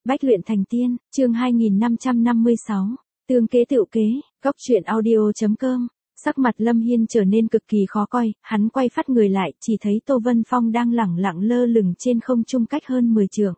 Bách luyện thành tiên, chương 2556, tương kế tựu kế, góc truyện audio.com. Sắc mặt Lâm Hiên trở nên cực kỳ khó coi, hắn quay phát người lại, chỉ thấy Tô Vân Phong đang lẳng lặng lơ lửng trên không trung cách hơn 10 trượng.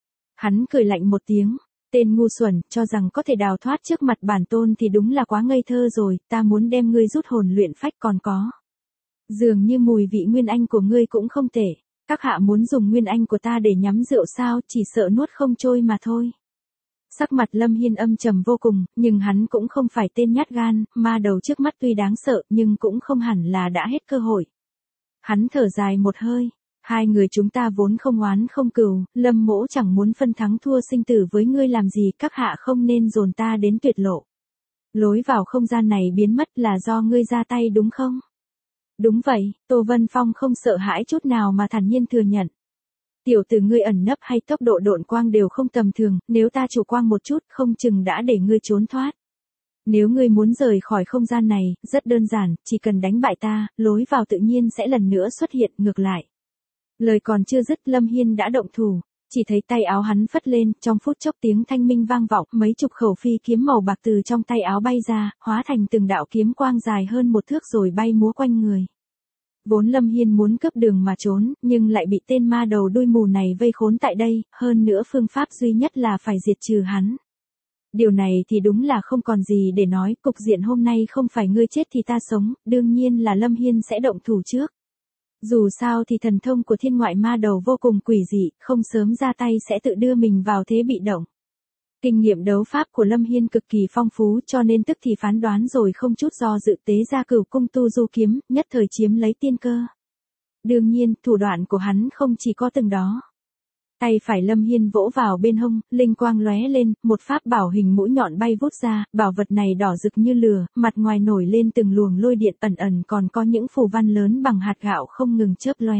Hắn cười lạnh một tiếng, tên ngu xuẩn, cho rằng có thể đào thoát trước mặt bản tôn thì đúng là quá ngây thơ rồi, ta muốn đem ngươi rút hồn luyện phách còn có. Dường như mùi vị nguyên anh của ngươi cũng không tệ. Các hạ muốn dùng nguyên anh của ta để nhắm rượu sao, chỉ sợ nuốt không trôi mà thôi. Sắc mặt Lâm Hiên âm trầm vô cùng, nhưng hắn cũng không phải tên nhát gan, ma đầu trước mắt tuy đáng sợ nhưng cũng không hẳn là đã hết cơ hội. Hắn thở dài một hơi, hai người chúng ta vốn không oán không cừu, Lâm mỗ chẳng muốn phân thắng thua sinh tử với ngươi làm gì, các hạ không nên dồn ta đến tuyệt lộ. Lối vào không gian này biến mất là do ngươi ra tay đúng không? Đúng vậy, Tô Vân Phong không sợ hãi chút nào mà thản nhiên thừa nhận. Tiểu tử ngươi ẩn nấp hay tốc độ độn quang đều không tầm thường, nếu ta chủ quang một chút không chừng đã để ngươi trốn thoát. Nếu ngươi muốn rời khỏi không gian này, rất đơn giản, chỉ cần đánh bại ta, lối vào tự nhiên sẽ lần nữa xuất hiện ngược lại. Lời còn chưa dứt Lâm Hiên đã động thủ, chỉ thấy tay áo hắn phất lên, trong phút chốc tiếng thanh minh vang vọng, mấy chục khẩu phi kiếm màu bạc từ trong tay áo bay ra, hóa thành từng đạo kiếm quang dài hơn 1 thước rồi bay múa quanh người. Vốn Lâm Hiên muốn cướp đường mà trốn, nhưng lại bị tên ma đầu đuôi mù này vây khốn tại đây, hơn nữa phương pháp duy nhất là phải diệt trừ hắn. Điều này thì đúng là không còn gì để nói, cục diện hôm nay không phải ngươi chết thì ta sống, đương nhiên là Lâm Hiên sẽ động thủ trước. Dù sao thì thần thông của thiên ngoại ma đầu vô cùng quỷ dị, không sớm ra tay sẽ tự đưa mình vào thế bị động. Kinh nghiệm đấu pháp của Lâm Hiên cực kỳ phong phú cho nên tức thì phán đoán rồi không chút do dự tế ra Cửu Cung Tu Du kiếm, nhất thời chiếm lấy tiên cơ. Đương nhiên, thủ đoạn của hắn không chỉ có từng đó. Tay phải Lâm Hiên vỗ vào bên hông, linh quang lóe lên, một pháp bảo hình mũi nhọn bay vút ra, bảo vật này đỏ rực như lửa, mặt ngoài nổi lên từng luồng lôi điện ẩn ẩn còn có những phù văn lớn bằng hạt gạo không ngừng chớp lóe.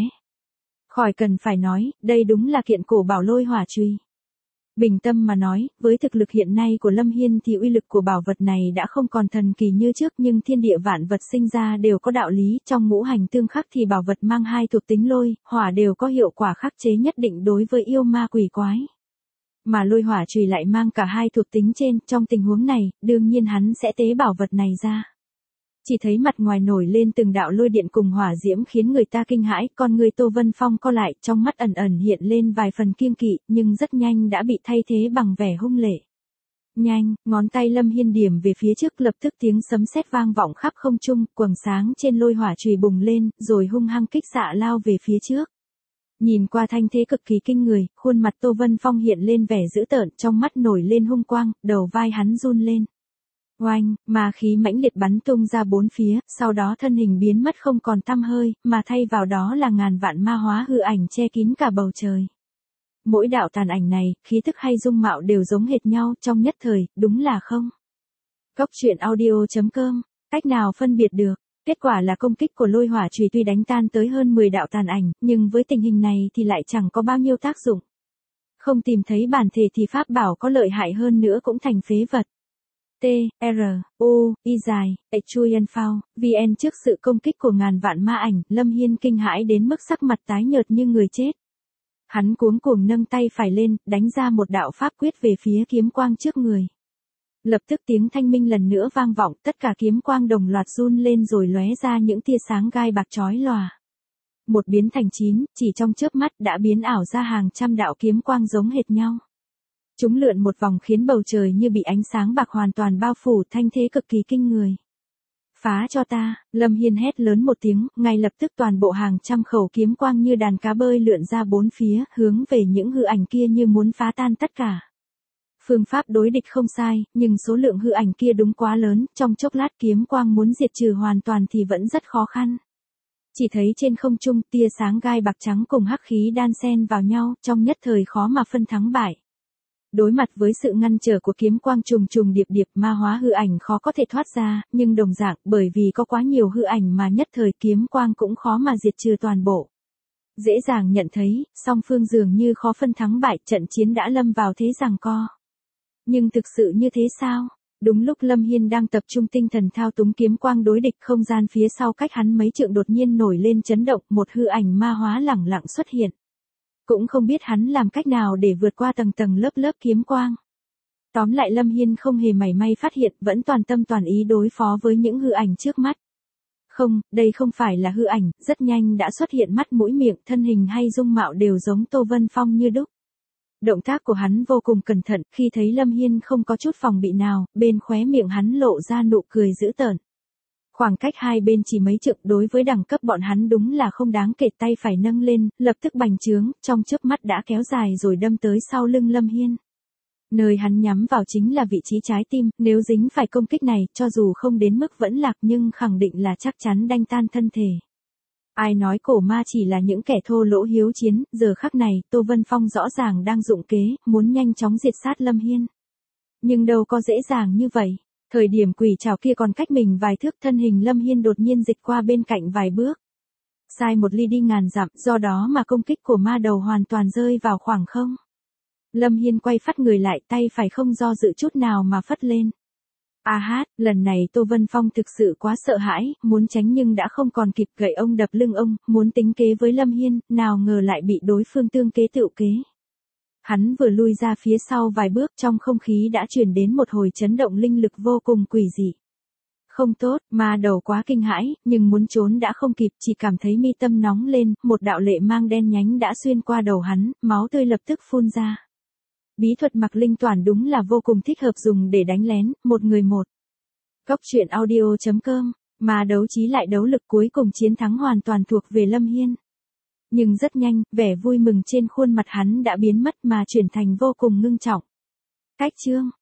Khỏi cần phải nói, đây đúng là kiện cổ bảo lôi hỏa chùy. Bình tâm mà nói, với thực lực hiện nay của Lâm Hiên thì uy lực của bảo vật này đã không còn thần kỳ như trước, nhưng thiên địa vạn vật sinh ra đều có đạo lý, trong ngũ hành tương khắc thì bảo vật mang hai thuộc tính lôi, hỏa đều có hiệu quả khắc chế nhất định đối với yêu ma quỷ quái. Mà lôi hỏa chùy lại mang cả hai thuộc tính trên, trong tình huống này, đương nhiên hắn sẽ tế bảo vật này ra. Chỉ thấy mặt ngoài nổi lên từng đạo lôi điện cùng hỏa diễm khiến người ta kinh hãi, con người Tô Vân Phong co lại, trong mắt ẩn ẩn hiện lên vài phần kiêng kỵ, nhưng rất nhanh đã bị thay thế bằng vẻ hung lệ. Nhanh, ngón tay Lâm Hiên điểm về phía trước, lập tức tiếng sấm sét vang vọng khắp không trung, quầng sáng trên lôi hỏa chùy bùng lên, rồi hung hăng kích xạ lao về phía trước. Nhìn qua thanh thế cực kỳ kinh người, khuôn mặt Tô Vân Phong hiện lên vẻ dữ tợn, trong mắt nổi lên hung quang, đầu vai hắn run lên. Oanh, ma khí mãnh liệt bắn tung ra bốn phía, sau đó thân hình biến mất không còn tăm hơi, mà thay vào đó là ngàn vạn ma hóa hư ảnh che kín cả bầu trời. Mỗi đạo tàn ảnh này, khí tức hay dung mạo đều giống hệt nhau, trong nhất thời, đúng là không. Góc truyện audio.com, cách nào phân biệt được? Kết quả là công kích của lôi hỏa chùy tuy đánh tan tới hơn 10 đạo tàn ảnh, nhưng với tình hình này thì lại chẳng có bao nhiêu tác dụng. Không tìm thấy bản thể thì pháp bảo có lợi hại hơn nữa cũng thành phế vật. T, R, U, Y dài, Chuyen Phao, VN trước sự công kích của ngàn vạn ma ảnh, Lâm Hiên kinh hãi đến mức sắc mặt tái nhợt như người chết. Hắn cuống cuồng nâng tay phải lên, đánh ra một đạo pháp quyết về phía kiếm quang trước người. Lập tức tiếng thanh minh lần nữa vang vọng, tất cả kiếm quang đồng loạt run lên rồi lóe ra những tia sáng gai bạc chói lòa. Một biến thành 9, chỉ trong chớp mắt đã biến ảo ra hàng trăm đạo kiếm quang giống hệt nhau. Chúng lượn một vòng khiến bầu trời như bị ánh sáng bạc hoàn toàn bao phủ, thanh thế cực kỳ kinh người. Phá cho ta, Lâm Hiên hét lớn một tiếng, ngay lập tức toàn bộ hàng trăm khẩu kiếm quang như đàn cá bơi lượn ra bốn phía, hướng về những hư ảnh kia như muốn phá tan tất cả. Phương pháp đối địch không sai, nhưng số lượng hư ảnh kia đúng quá lớn, trong chốc lát kiếm quang muốn diệt trừ hoàn toàn thì vẫn rất khó khăn. Chỉ thấy trên không trung tia sáng gai bạc trắng cùng hắc khí đan xen vào nhau, trong nhất thời khó mà phân thắng bại. Đối mặt với sự ngăn trở của kiếm quang trùng trùng điệp điệp, ma hóa hư ảnh khó có thể thoát ra, nhưng đồng dạng bởi vì có quá nhiều hư ảnh mà nhất thời kiếm quang cũng khó mà diệt trừ toàn bộ. Dễ dàng nhận thấy, song phương dường như khó phân thắng bại, trận chiến đã lâm vào thế giằng co. Nhưng thực sự như thế sao? Đúng lúc Lâm Hiên đang tập trung tinh thần thao túng kiếm quang đối địch, không gian phía sau cách hắn mấy trượng đột nhiên nổi lên chấn động, một hư ảnh ma hóa lẳng lặng xuất hiện. Cũng không biết hắn làm cách nào để vượt qua tầng tầng lớp lớp kiếm quang. Tóm lại Lâm Hiên không hề mảy may phát hiện, vẫn toàn tâm toàn ý đối phó với những hư ảnh trước mắt. Không, đây không phải là hư ảnh, rất nhanh đã xuất hiện mắt mũi miệng, thân hình hay dung mạo đều giống Tô Vân Phong như đúc. Động tác của hắn vô cùng cẩn thận, khi thấy Lâm Hiên không có chút phòng bị nào, bên khóe miệng hắn lộ ra nụ cười dữ tợn. Khoảng cách hai bên chỉ mấy trượng, đối với đẳng cấp bọn hắn đúng là không đáng kể, tay phải nâng lên, lập tức bành trướng, trong chớp mắt đã kéo dài rồi đâm tới sau lưng Lâm Hiên. Nơi hắn nhắm vào chính là vị trí trái tim, nếu dính phải công kích này, cho dù không đến mức vẫn lạc nhưng khẳng định là chắc chắn đanh tan thân thể. Ai nói cổ ma chỉ là những kẻ thô lỗ hiếu chiến, giờ khắc này, Tô Vân Phong rõ ràng đang dụng kế, muốn nhanh chóng diệt sát Lâm Hiên. Nhưng đâu có dễ dàng như vậy. Thời điểm quỷ trảo kia còn cách mình vài thước, thân hình Lâm Hiên đột nhiên dịch qua bên cạnh vài bước. Sai một ly đi ngàn dặm, do đó mà công kích của ma đầu hoàn toàn rơi vào khoảng không. Lâm Hiên quay phắt người lại, tay phải không do dự chút nào mà phất lên. Lần này Tô Vân Phong thực sự quá sợ hãi, muốn tránh nhưng đã không còn kịp, gậy ông đập lưng ông, muốn tính kế với Lâm Hiên, nào ngờ lại bị đối phương tương kế tựu kế. Hắn vừa lui ra phía sau vài bước, trong không khí đã truyền đến một hồi chấn động linh lực vô cùng quỷ dị. Không tốt, ma đầu quá kinh hãi, nhưng muốn trốn đã không kịp, chỉ cảm thấy mi tâm nóng lên, một đạo lệ mang đen nhánh đã xuyên qua đầu hắn, máu tươi lập tức phun ra. Bí thuật mặc linh toàn đúng là vô cùng thích hợp dùng để đánh lén, một người một. Cốc truyện audio.com, mà đấu trí lại đấu lực, cuối cùng chiến thắng hoàn toàn thuộc về Lâm Hiên. Nhưng rất nhanh, vẻ vui mừng trên khuôn mặt hắn đã biến mất mà chuyển thành vô cùng ngưng trọng. Cách chương